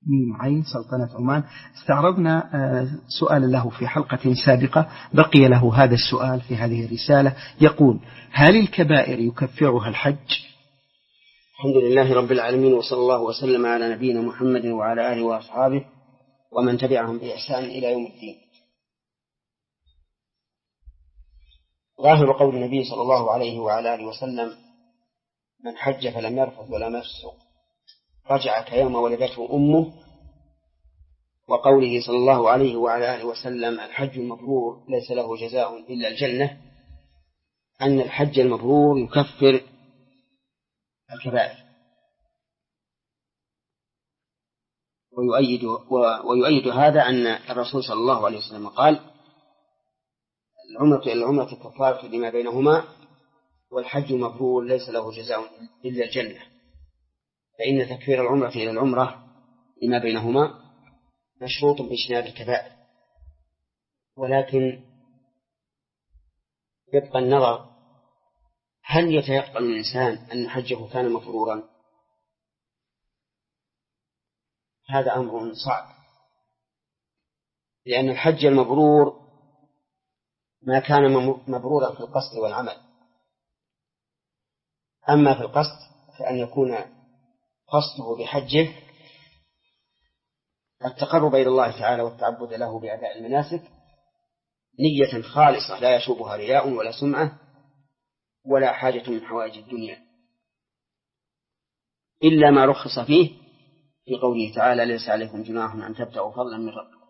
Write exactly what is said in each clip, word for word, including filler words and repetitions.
ميم عين سلطنة عمان. استعرضنا سؤال له في حلقة سابقة، بقي له هذا السؤال في هذه الرسالة، يقول: هل الكبائر يكفرها الحج؟ الحمد لله رب العالمين، وصلى الله وسلم على نبينا محمد وعلى آله وأصحابه ومن تبعهم بإحسان إلى يوم الدين. ظاهر قول النبي صلى الله عليه وعلى آله وسلم: من حج فلم يرفث ولم يفسق رجع كيوم ولدته أمه، وقوله صلى الله عليه وعلى آله وسلم: الحج المبرور ليس له جزاء إلا الجنة، أن الحج المبرور يكفر الكبائر. ويؤيد, ويؤيد هذا أن الرسول صلى الله عليه وسلم قال: العمرة إلى العمرة كفارة لما بينهما، والحج المبرور ليس له جزاء إلا الجنة. فإن تكفير العمرة إلى العمرة لما بينهما مشروط باجتناب الكبائر، ولكن يبقى النظر: هل يتيقن الإنسان أن حجه كان مبرورا؟ هذا أمر صعب، لأن الحج المبرور ما كان مبرورا في القصد والعمل. أما في القصد فأن يكون قصده بحجه التقرب إلى الله تعالى والتعبد له بأداء المناسك نية خالصة لا يشوبها رياء ولا سمعة ولا حاجة من حوائج الدنيا، إلا ما رخص فيه في قوله تعالى: ليس عليكم جناح أن تبتغوا فضلا من ربكم.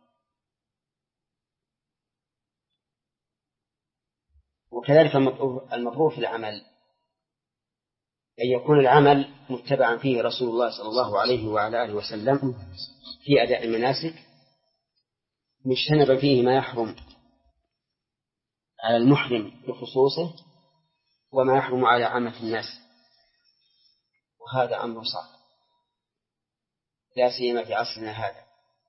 وكذلك المبرور في العمل أن يكون العمل متبعا فيه رسول الله صلى الله عليه وعلى آله وسلم في أداء المناسك، مجتنب فيه ما يحرم على المحرم بخصوصه وما يحرم على عامة الناس، وهذا أمر صعب لا سيما في عصرنا هذا،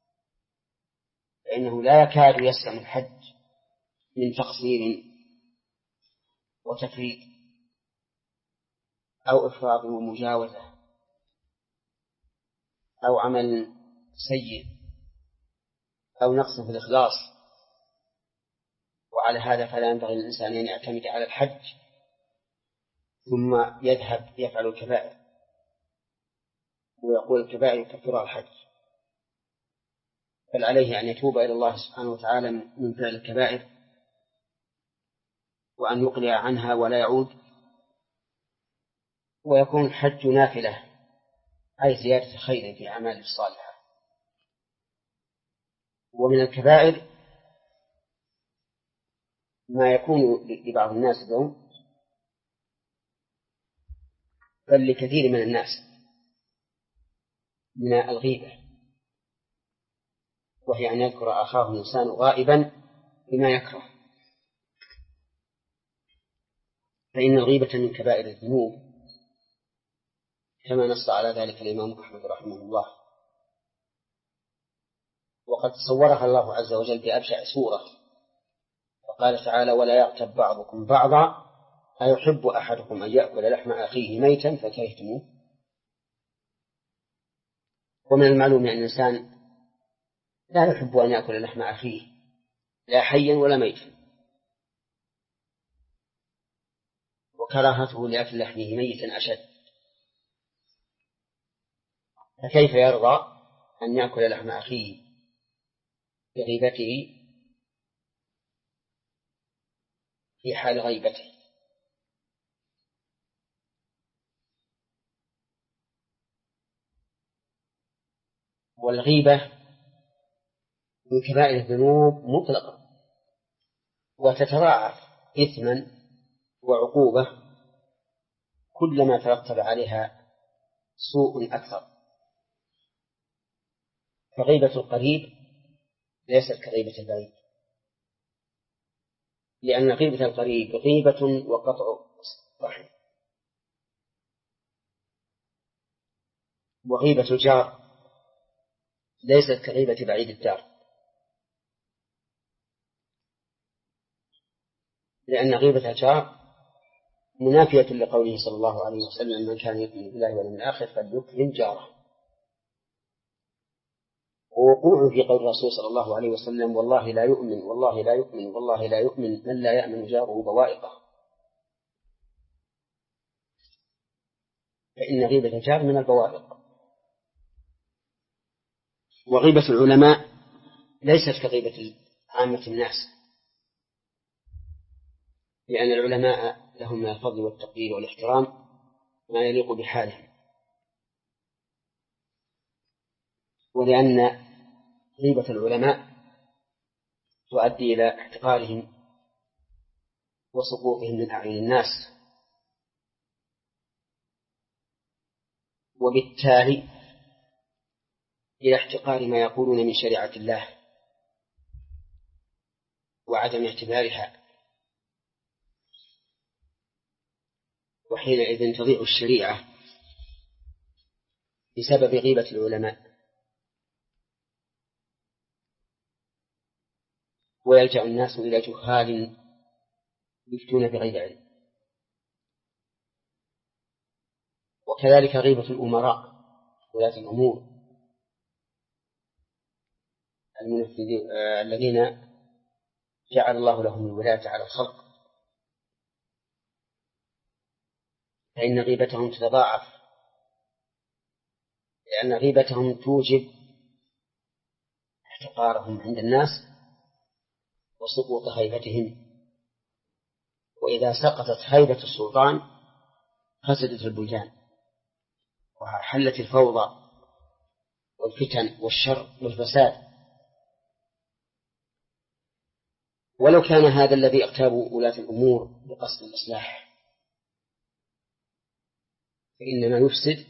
فإنه لا يكاد يسلم الحج من تقصير وتفريط أو إفراط ومجاوزة أو عمل سيء أو نقص في الإخلاص. وعلى هذا فلا ينبغي للإنسان أن يعتمد على الحج ثم يذهب يفعل الكبائر ويقول الكبائر يكفرها الحج، بل عليه أن يتوب إلى الله سبحانه وتعالى من فعل الكبائر وأن يقلع عنها ولا يعود، ويكون الحج نافلة أي زيادة خير في أعماله الصالحة. ومن الكبائر ما يكون لبعض الناس اليوم بل لكثير من الناس من الغيبة، وهي أن يذكر أخاه الإنسان غائبا بما يكره، فإن الغيبة من كبائر الذنوب كما نص على ذلك الإمام أحمد رحمه الله، وقد صورها الله عز وجل بأبشع سورة، وقال تعالى: ولا يغتب بعضكم بعضا أيحب أحدكم أن يأكل لحم أخيه ميتا فكرهتموه. ومن المعلوم أن الإنسان لا يحب أن يأكل لحم أخيه لا حيا ولا ميتا، وكراهته لأكل لحمه ميتا أشد، فكيف يرضى أن يأكل لحم أخيه بغيبته في حال غيبته؟ والغيبة من كبائر الذنوب مطلقة، وتتضاعف إثما وعقوبة كلما ترتب عليها سوء أكثر. فغيبة القريب ليست كغيبة البعيد، لأن غيبة القريب غيبة وقطع رحم، وغيبة الجار ليست كغيبة بعيد الدار، لأن غيبة الجار منافية لقوله صلى الله عليه وسلم: من كان يؤمن بالله واليوم الآخر فليكرم جاره. ووقوع في قول الرسول صلى الله عليه وسلم والله لا يؤمن والله لا يؤمن والله لا يؤمن من لا يأمن جاره بوائقه، فإن غيبة الجار من البوائق. وغيبة العلماء ليست كغيبة عامة الناس، لأن العلماء لهم من الفضل والتقدير والاحترام ما يليق بحالهم، ولأن غيبة العلماء تؤدي إلى احتقارهم وسقوطهم من أعين الناس، وبالتالي إلى احتقار ما يقولون من شريعة الله وعدم اعتبارها، وحينئذ تضيع الشريعة بسبب غيبة العلماء، ويلجأ الناس إلى جهال يفتون بغير علم. وكذلك غيبة الأمراء ولاة الأمور المنفذين الذين جعل الله لهم الولاية على الخلق، فإن غيبتهم تتضاعف، لأن غيبتهم توجب احتقارهم عند الناس وسقوط هيبتهم، وإذا سقطت هيبة السلطان فسدت البلدان وحلت الفوضى والفتن والشر والفساد. ولو كان هذا الذي اغتابوا ولاة الأمور بقصد الإصلاح، فإنما يفسد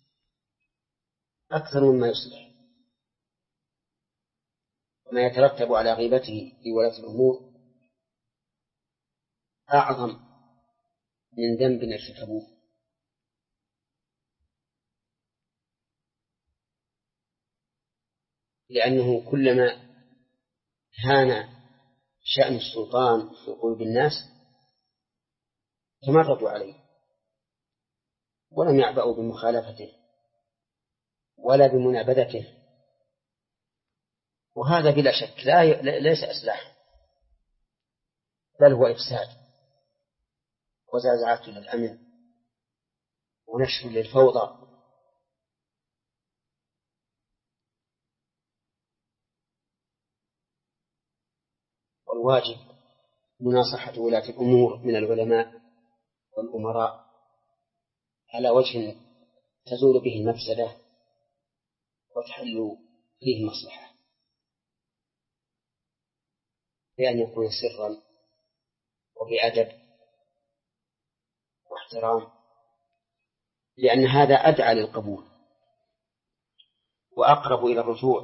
أكثر مما يصلح، وما يترتب على غيبته لولاة الأمور أعظم من ذنب ارتكبوه. لأنه كلما هان شأن السلطان في قلوب الناس تمردوا عليه ولم يعبأوا بمخالفته ولا بمنابذته، وهذا بلا شك لا ي... ليس إصلاح، بل هو إفساد وزعزعة للأمن ونشر للفوضى. والواجب مناصحة ولاة الأمور من العلماء والأمراء على وجه تزول به المفسدة وتحل فيه المصلحة، بأن يكون سرا وبأدب واحترام، لأن هذا أدعى للقبول وأقرب إلى الرجوع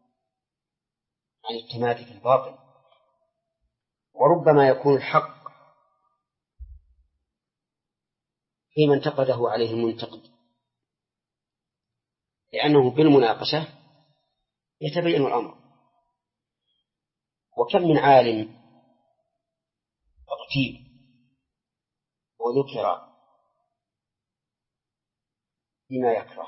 عن التمادي في الباطل. وربما يكون الحق فيما انتقده عليه المنتقد، لأنه بالمناقشة يتبين الأمر. وكم من عالم اغتيب وذكر بما يكره،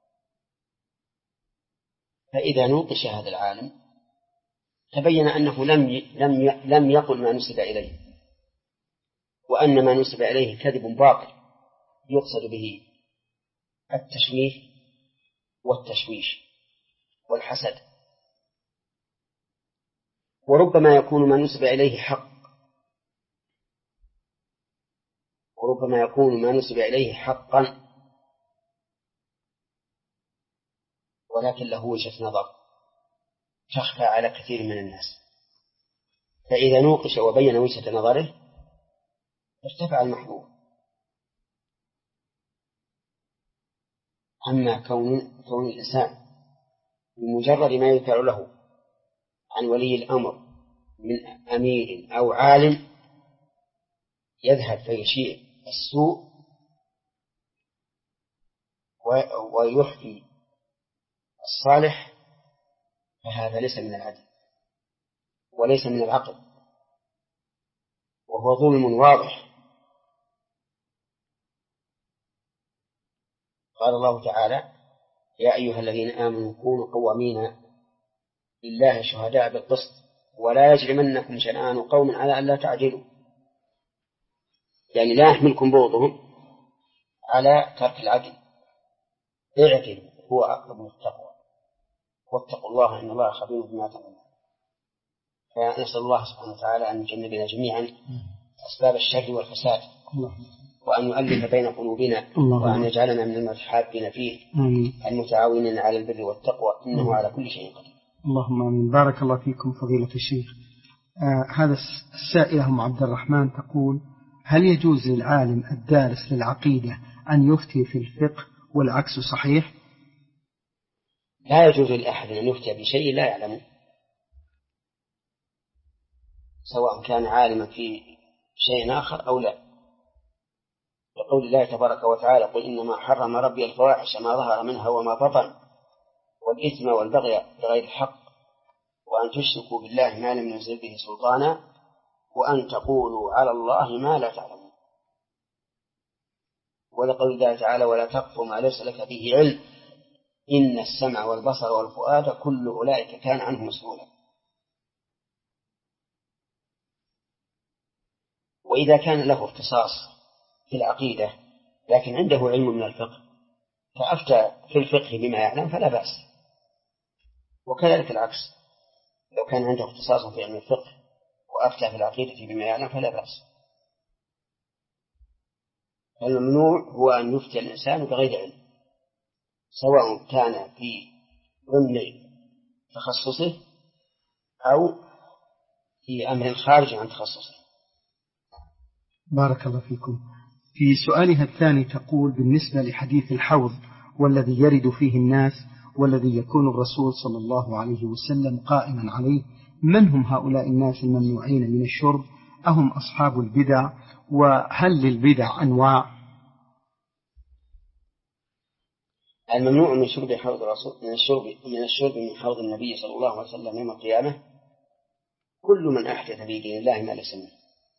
فإذا نوقش هذا العالم تبين أنه لم لم لم يقل ما نسب إليه، وأن ما نسب إليه كذب باطل يقصد به التشويه والتشويش والحسد. وربما يكون ما نسب إليه حق وربما يكون ما نسب إليه حقا، ولكن له وجهة نظر تخفى على كثير من الناس، فإذا نوقش وبين وجهة نظره ارتفع المحظور. أما كون كون الإنسان بمجرد ما يذكر له عن ولي الأمر من أمير أو عالم يذهب فيشيع السوء ويخفي الصالح، فهذا ليس من العدل وليس من العقل، وهو ظلم واضح. قال الله تعالى: يا أيها الذين آمنوا كونوا قوامين لله شهداء بالقسط ولا يجرمنكم شنآن قوم على أن لا تعدلوا، يعني لا يحملكم بغضهم على ترك العدل، اعدلوا هو أقرب للتقوى واتقوا الله إن الله خبير بما تعملون. فنسأل الله سبحانه وتعالى أن يجنبنا جميعا أسباب الشر والفساد، وأن يؤلف بين قلوبنا، وأن يجعلنا من المتحابين فيه المتعاونين على البر والتقوى، إنه على كل شيء قدير. اللهم آمين. بارك الله فيكم فضيلة الشيخ. آه هذا السائلة أم عبد الرحمن تقول: هل يجوز للعالم الدارس للعقيدة أن يفتي في الفقه والعكس صحيح؟ لا يجوز لأحد أن يفتي بشيء لا يعلمه، سواء كان عالما في شيء آخر أو لا، لقول الله تبارك وتعالى: قل إنما حرم ربي الفواحش ما ظهر منها وما بطن والإثم والبغي بغير الحق وأن تشركوا بالله ما لم ينزل به سلطانا وأن تقولوا على الله ما لا تعلمون. ولقول الله تعالى: ولا تقف ما ليس لك به علم إن السمع والبصر والفؤاد كل أولئك كان عنه مسؤولا. وإذا كان له اختصاص في العقيدة لكن عنده علم من الفقه فأفتى في الفقه بما يعلم فلا بأس، وكذلك العكس، لو كان عنده اختصاص في علم الفقه وأفتى في العقيدة بما يعلم فلا بأس. الممنوع هو أن يفتي الإنسان بغير علم، سواء كان في ضمن تخصصه أو في أمر خارج عن تخصصه. بارك الله فيكم. في سؤالها الثاني تقول: بالنسبة لحديث الحوض والذي يرد فيه الناس والذي يكون الرسول صلى الله عليه وسلم قائما عليه، من هم هؤلاء الناس الممنوعين من الشرب؟ أهم أصحاب البدع؟ وهل للبدع أنواع؟ الممنوع من شرب حوض الرسول من الشرب من الشرب من حوض النبي صلى الله عليه وسلم يوم القيامة كل من أحدث في دين الله ما ليس منه،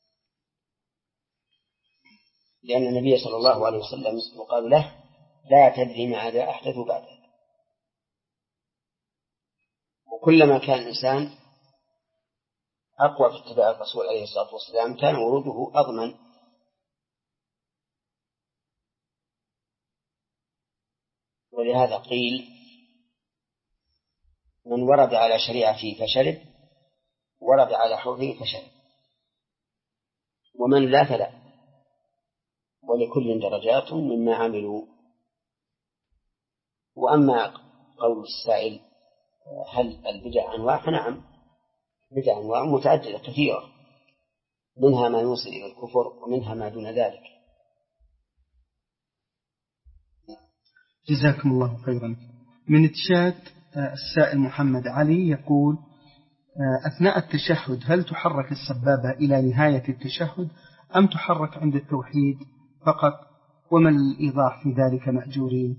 لأن النبي صلى الله عليه وسلم يقال له: لا تدري ماذا أحدث بعدك. وكلما كان الإنسان أقوى في اتباع الرسول عليه الصلاة والسلام كان وروده أضمن. ولهذا قيل: من ورد على شريعته فشرب ورد على حوضه فشرب، ومن لا فلا، ولكل درجات مما عملوا. وأما قول السائل: هل البدع أنواع؟ فنعم، بدع أنواع متعددة كثيرة، منها ما يوصل إلى الكفر ومنها ما دون ذلك. جزاكم الله خيرا. من تشات السائل محمد علي يقول: أثناء التشهد هل تحرك السبابة إلى نهاية التشهد أم تحرك عند التوحيد فقط؟ وما الإيضاح في ذلك مأجورين؟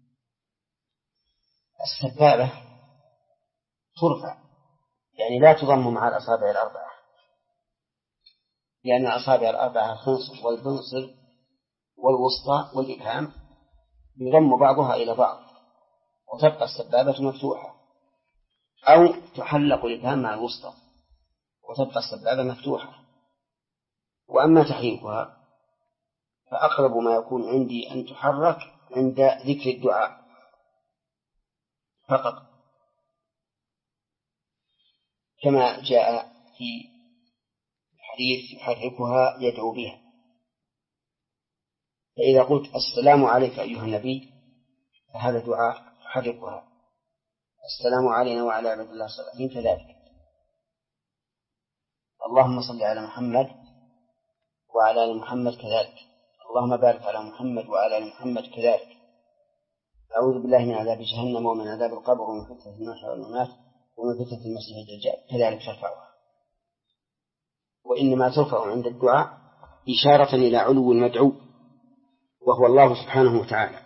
السبابة ترفع، يعني لا تضم مع الأصابع الأربعة، لأن الأصابع الأربعة الخنصر والبنصر والوسطى والإبهام يضم بعضها إلى بعض وتبقى السبابة مفتوحة، أو تحلق الإبهام مع الوسطى وتبقى السبابة مفتوحة. وأما تحريكها فأقرب ما يكون عندي أن تحرك عند ذكر الدعاء فقط، كما جاء في الحديث: يحركها يدعو بها. فإذا قلت: السلام عليك أيها النبي، فهذا دعاء يحركها. السلام علينا وعلى عباد الله الصالحين كذلك. اللهم صل على محمد وعلى آل محمد كذلك. اللهم بارك على محمد وعلى آل محمد كذلك. أعوذ بالله من عذاب جهنم ومن عذاب القبر ومن فتنة المحيا والممات ومن فتنة المسيح الدجال كذلك ترفعها. وإنما ترفع عند الدعاء إشارة إلى علو المدعو وهو الله سبحانه وتعالى،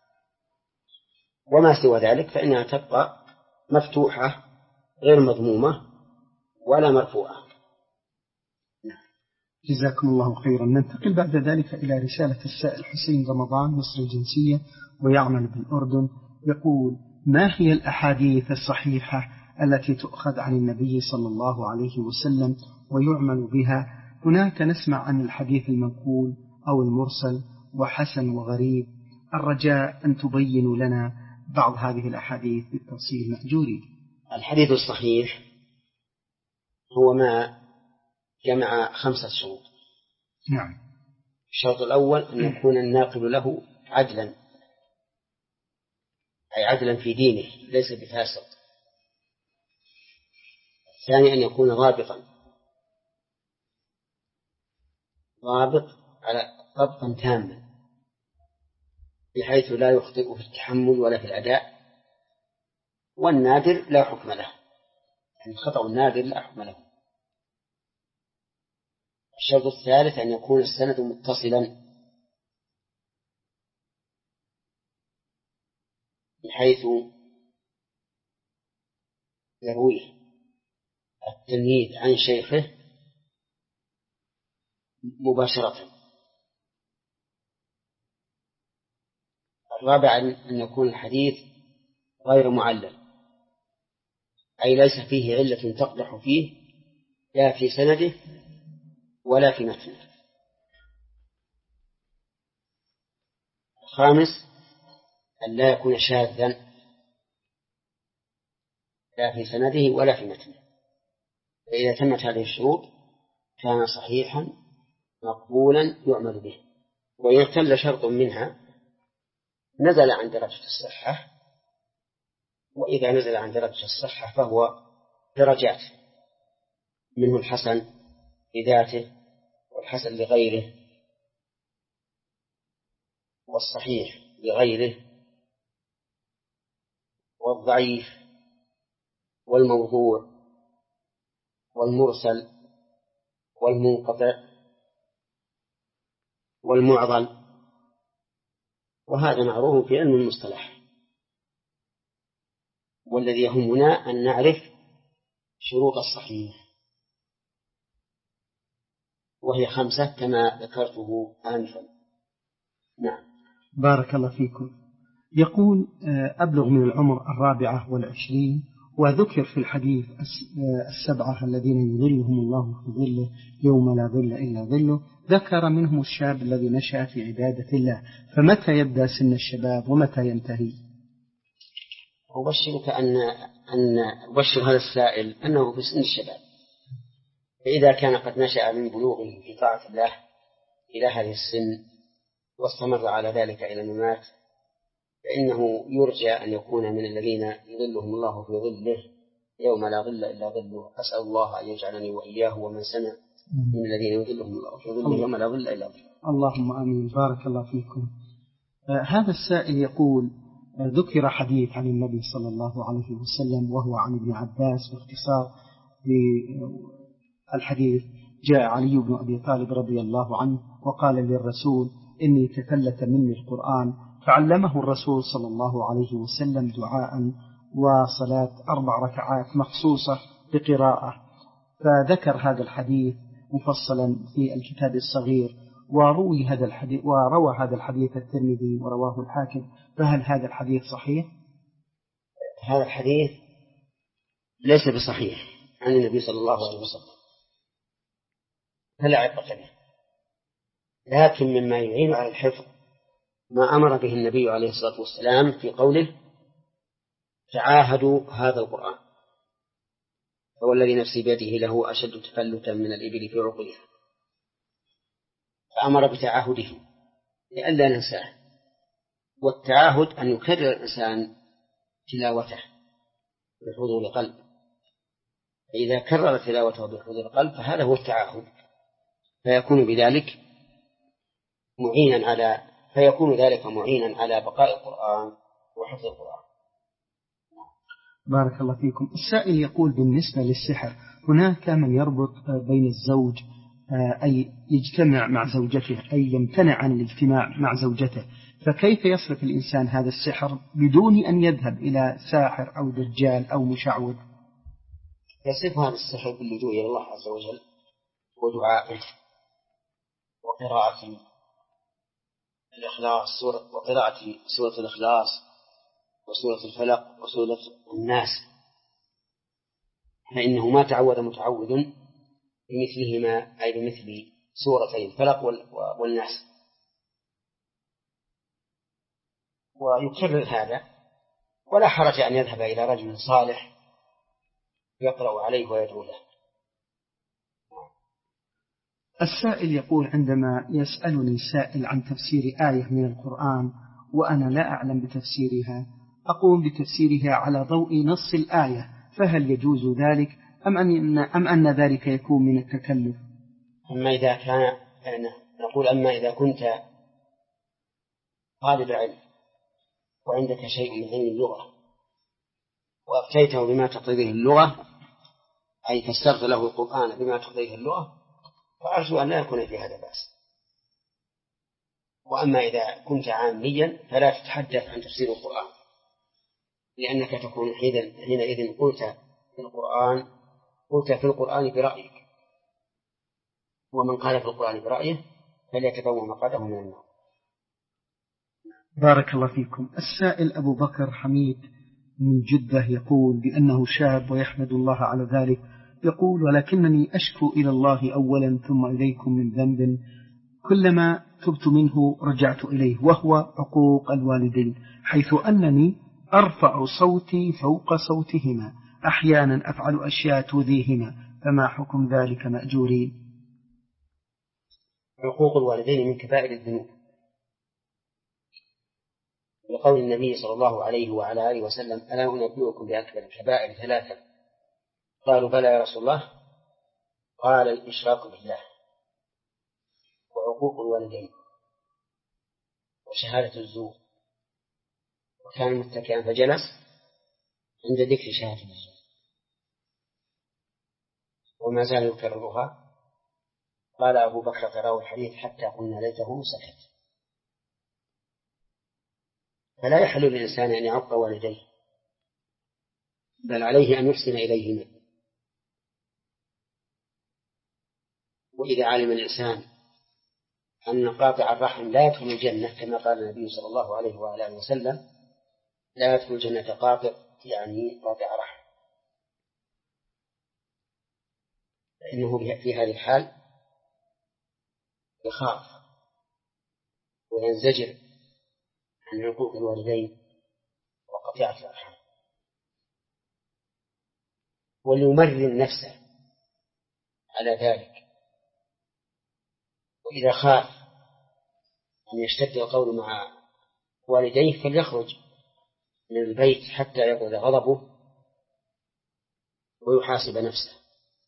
وما سوى ذلك فإنها تبقى مفتوحة غير مضمومة ولا مرفوعة. جزاكم الله خيرا. ننتقل بعد ذلك إلى رسالة السائل حسين رمضان مصر الجنسية ويعمل بالأردن. يقول: ما هي الأحاديث الصحيحة التي تؤخذ عن النبي صلى الله عليه وسلم ويعمل بها. هناك نسمع عن الحديث المنقول أو المرسل وحسن وغريب. الرجاء أن تبينوا لنا بعض هذه الأحاديث بالتفصيل مأجورين. الحديث الصحيح هو ما جمع خمسة شروط. نعم. الشرط الأول أن يكون الناقل له عدلا، أي عدلا في دينه ليس بفاسق. الثاني أن يكون ضابطا، ضابط على ضبطا تاما بحيث لا يخطئ في التحمل ولا في الأداء، والنادر لا حكم له، يعني الخطأ النادر لا حكم له. الشرط الثالث أن يكون السند متصلا بحيث يرويه التلميذ عن شيخه مباشرة. الرابع أن يكون الحديث غير معلل، أي ليس فيه علة تقدح فيه لا في سنده ولا في متنه. الخامس أن لا يكون شاذا لا في سنده ولا في متنه. فإذا تمت هذه الشروط كان صحيحا مقبولا يعمل به. وإن اختل شرط منها نزل عن درجة الصحة، وإذا نزل عن درجة الصحة فهو درجات، منه الحسن لذاته والحسن لغيره والصحيح لغيره والضعيف والموضوع والمرسل والمنقطع والمعضل، وهذا معروف في علم المصطلح. والذي يهمنا أن نعرف شروط الصحيح، وهي خمسة كما ذكرته آنفا. نعم. بارك الله فيكم. يقول أبلغ من العمر الرابعة والعشرين، وذكر في الحديث السبعة الذين يظلهم الله في ظله يوم لا ظل إلا ظله، ذكر منهم الشاب الذي نشأ في عبادة الله، فمتى يبدأ سن الشباب ومتى ينتهي؟ أبشرك أن أن أبشر هذا السائل أنه في سن الشباب، فإذا كان قد نشأ من بلوغه في طاعة الله إلى هذه السن واستمر على ذلك إلى الممات، فإنه يرجى أن يكون من الذين يظلهم الله في ظله يوم لا ظل إلا ظله. أسأل الله أن يجعلني وإياه ومن سمع من الذين يظلهم الله في ظله يوم لا ظل إلا ظله. اللهم آمين. بارك الله فيكم. آه هذا السائل يقول: آه ذكر حديث عن النبي صلى الله عليه وسلم وهو عن ابن عباس، باختصار الحديث: جاء علي بن أبي طالب رضي الله عنه وقال للرسول: إني تفلت مني القرآن، فعلمه الرسول صلى الله عليه وسلم دعاء وصلاة أربع ركعات مخصوصة بقراءة. فذكر هذا الحديث مفصلا في الكتاب الصغير، وروي هذا الحديث وروى هذا الحديث الترمذي ورواه الحاكم، فهل هذا الحديث صحيح؟ هذا الحديث ليس بصحيح عن النبي صلى الله عليه وسلم، فلا عبرة به، لكن مما يعين على الحفظ ما أمر به النبي عليه الصلاة والسلام في قوله: تعاهدوا هذا القرآن، فهو الذي نفسي بيده له أشد تفلتا من الإبل في عقلها، فأمر بتعاهده لئلا ننساه. والتعاهد أن يكرر الإنسان تلاوته بحضور قلب، فإذا كرر تلاوته بحضور قلب فهذا هو التعاهد، فيكون بذلك معينا على فيكون ذلك معينا على بقاء القرآن وحفظ القرآن. بارك الله فيكم. السائل يقول: بالنسبة للسحر هناك من يربط بين الزوج أي يجتمع مع زوجته أي يمتنع عن الاجتماع مع زوجته، فكيف يصرف الإنسان هذا السحر بدون أن يذهب إلى ساحر أو دجال أو مشعوذ؟ يصرف هذا السحر باللجوء إلى الله عز وجل ودعائه وقراءة الإخلاص وقراءة سورة الإخلاص وسورة الفلق وسورة الناس فإنه ما تعود متعود بمثلهما، أي بمثل سورتي الفلق والناس. ويكرر هذا، ولا حرج أن يذهب إلى رجل صالح يقرأ عليه ويدعو له. السائل يقول: عندما يسألني سائل عن تفسير آية من القرآن وأنا لا أعلم بتفسيرها، أقوم بتفسيرها على ضوء نص الآية، فهل يجوز ذلك أم أن, أم أن ذلك يكون من التكلف؟ أما إذا كان نقول أما إذا كنت طالب علم وعندك شيء من علم اللغة وأفتيته بما تقتضيه اللغة، أي فسرت له القرآن بما تقتضيه اللغة، فأرجو أن لا يكون في هذا بأس. وأما إذا كنت عاميا فلا تتحدث عن تفسير القرآن، لأنك تكون حينئذ قلت في القرآن قلت في القرآن برأيك، ومن قال في القرآن برأيه فليتبوأ مقعده من النار. بارك الله فيكم. السائل أبو بكر حميد من جدة يقول بأنه شاب ويحمد الله على ذلك، يقول: ولكنني أشكو إلى الله أولا ثم إليكم من ذنب كلما تبت منه رجعت إليه، وهو عقوق الوالدين، حيث أنني أرفع صوتي فوق صوتهما، أحيانا أفعل أشياء تؤذيهما، فما حكم ذلك مأجورين؟ عقوق الوالدين من كبائر الذنوب، لقول النبي صلى الله عليه وعلى آله وسلم: ألا أنبئكم بأكبر الكبائر ثلاثة؟ قالوا: بلى يا رسول الله. قال: الإشراك بالله، وعقوق الوالدين، وشهادة الزور. وكان متكئا فجلس عند ذكر شهادة الزور، وما زال يكررها. قال أبو بكر تراوي الحديث حتى قلنا ليته سكت. فلا يحل للإنسان أن يعق والديه، بل عليه أن يحسن إليهما. وإذا علم الإنسان أن قاطع الرحم لا يدخل الجنة كما قال النبي صلى الله عليه وآله وسلم: لا يدخل الجنة قاطع، يعني قاطع رحم، فإنه في هذه الحال يخاف وينزجر عن عقوق الوالدين وقطيعة الأرحام، وليمرن نفسه على ذلك. وإذا خاف أن يشتد القول مع والديه فليخرج من البيت حتى يبرد غضبه ويحاسب نفسه.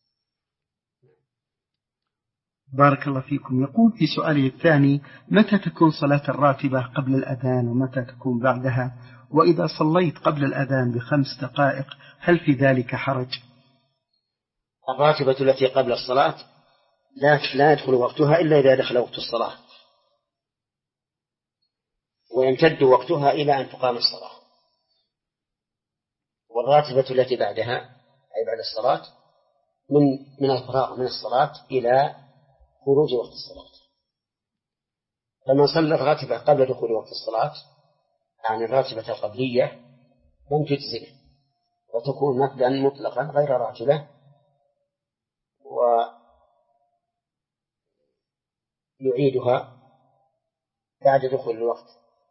بارك الله فيكم. يقول في سؤاله الثاني: متى تكون صلاة الراتبة قبل الأذان ومتى تكون بعدها؟ وإذا صليت قبل الأذان بخمس دقائق هل في ذلك حرج؟ الراتبة التي قبل الصلاة لا لا يدخل وقتها إلا إذا دخل وقت الصلاة، ويمتد وقتها إلى أن تقام الصلاة. والراتبة التي بعدها أي بعد الصلاة من من الفراغ من الصلاة إلى خروج وقت الصلاة. فمن صلى الراتبة قبل دخول وقت الصلاة، يعني الراتبة القبلية، لم تجزئه وتكون نقدا مطلقا غير راتبة، ويعيدها بعد دخول الوقت.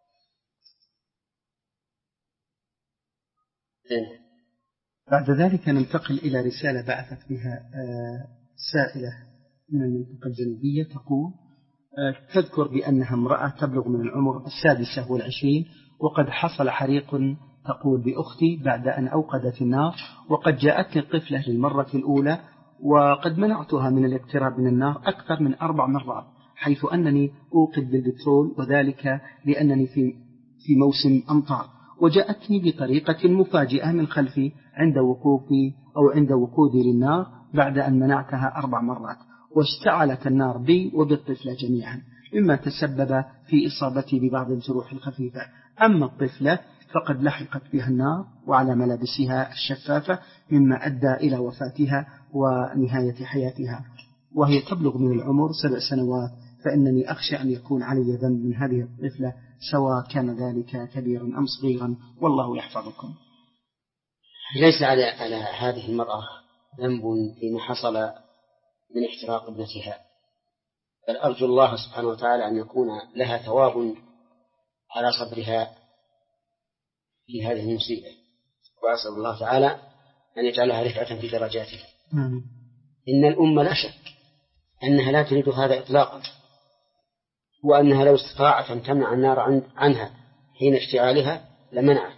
بعد ذلك ننتقل إلى رسالة بعثت بها سائلة من المنطقة الجنوبية، تقول تذكر بأنها امرأة تبلغ من العمر السادسة والعشرين، وقد حصل حريق تقول بأختي بعد أن أوقدت النار، وقد جاءتني الطفلة للمرة الأولى، وقد منعتها من الاقتراب من النار أكثر من أربع مرات، حيث أنني أوقد بالبترول، وذلك لأنني في في موسم أمطار، وجاءتني بطريقة مفاجئة من خلفي عند وقوفي أو عند وقودي للنار بعد أن منعتها أربع مرات، واشتعلت النار بي وبالطفلة جميعا، مما تسبب في إصابتي ببعض الجروح الخفيفة. أما الطفلة فقد لحقت بها النار وعلى ملابسها الشفافة، مما أدى إلى وفاتها ونهاية حياتها، وهي تبلغ من العمر سبع سنوات، فإنني أخشى أن يكون علي ذنب من هذه الطفلة سواء كان ذلك كبيرا أم صغيرا، والله يحفظكم. ليس على على هذه المرأة ذنب فيما حصل من احتراق ابنتها، بل أرجو الله سبحانه وتعالى أن يكون لها ثواب على صبرها في هذه المصيبة، وأسأل الله تعالى أن يجعلها رفعة في درجاتها. إن الأمة لا شك أنها لا تريد هذا إطلاقا، وأنها لو استطاعت أن تمنع النار عنها حين اشتعالها لمنعت،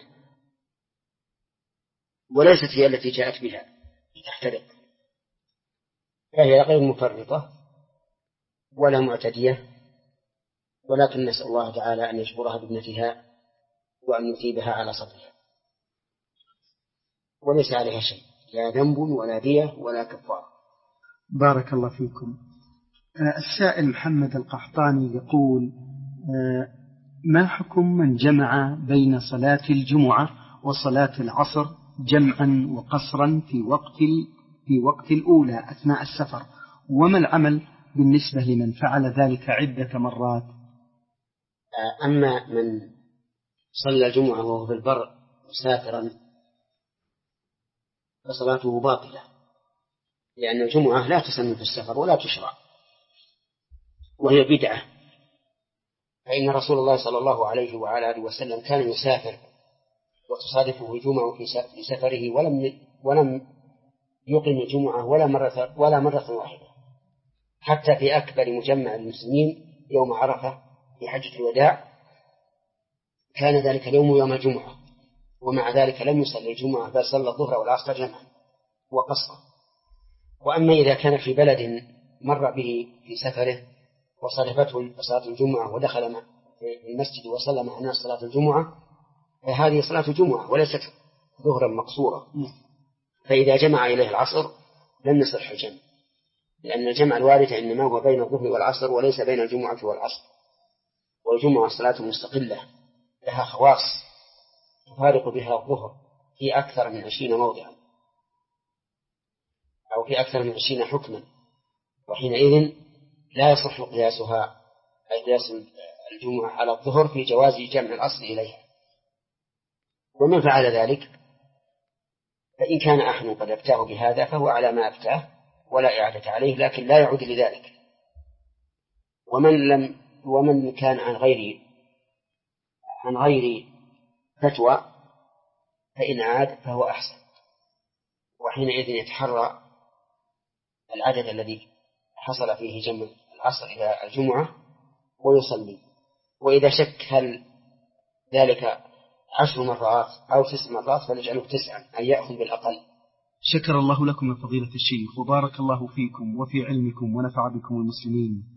وليست هي التي جاءت بها لتحترق، فهي غير مفرطة ولا معتدية، ولكن نسأل الله تعالى أن يجبرها بابنتها وأن يثيبها على صبرها، وليس عليها شيء، لا ذنب ولا دية ولا كفارة. بارك الله فيكم. السائل محمد القحطاني يقول: ما حكم من جمع بين صلاة الجمعة وصلاة العصر جمعا وقصرا في وقت في وقت الأولى أثناء السفر، وما العمل بالنسبة لمن فعل ذلك عدة مرات؟ أما من صلى الجمعة وهو في البر مسافرا فصلاته باطلة، لأن الجمعة لا تسن في السفر ولا تشرع، وهي بدعة، فإن رسول الله صلى الله عليه وعلى آله وسلم كان يسافر وتصادفه الجمعة في سفره ولم ولم يقم الجمعة ولا مرة ولا مرة واحدة، حتى في أكبر مجمع المسلمين يوم عرفة في حجة الوداع كان ذلك اليوم يوم الجمعة، ومع ذلك لم يصلي الجمعة بل صلى الظهر والعصر جمعا وقصرا. وأما إذا كان في بلد مر به في سفره وصادفته صلاة الجمعة ودخل في المسجد وصلى مع الناس صلاة الجمعة، فهذه صلاة الجمعة وليست ظهرا مقصورة، فإذا جمع إليه العصر لم يصح الجمع، لأن الجمع الوارد إنما هو بين الظهر والعصر وليس بين الجمعة والعصر، والجمعة صلاة مستقلة لها خواص تفارق بها الظهر في أكثر من عشرين موضعا أو في أكثر من عشرين حكما، وحينئذ لا يصح قياسها أي قياس الجمعة على الظهر في جواز جمع الأصل إليها. ومن فعل ذلك فإن كان أحد قد أفتاه بهذا فهو على ما أفتاه ولا إعادة عليه، لكن لا يعود لذلك. ومن لم ومن كان عن غير عن غير فتوى فإن عاد فهو أحسن، وحينئذ يتحرى العدد الذي حصل فيه جمع العصر إلى الجمعة ويصلي، وإذا شك هل ذلك عشر مرات أو تسع مرات فنجعله تسعا أن يأخذ بالأقل. شكر الله لكم يا فضيلة الشيخ، وبارك الله فيكم وفي علمكم ونفع بكم المسلمين.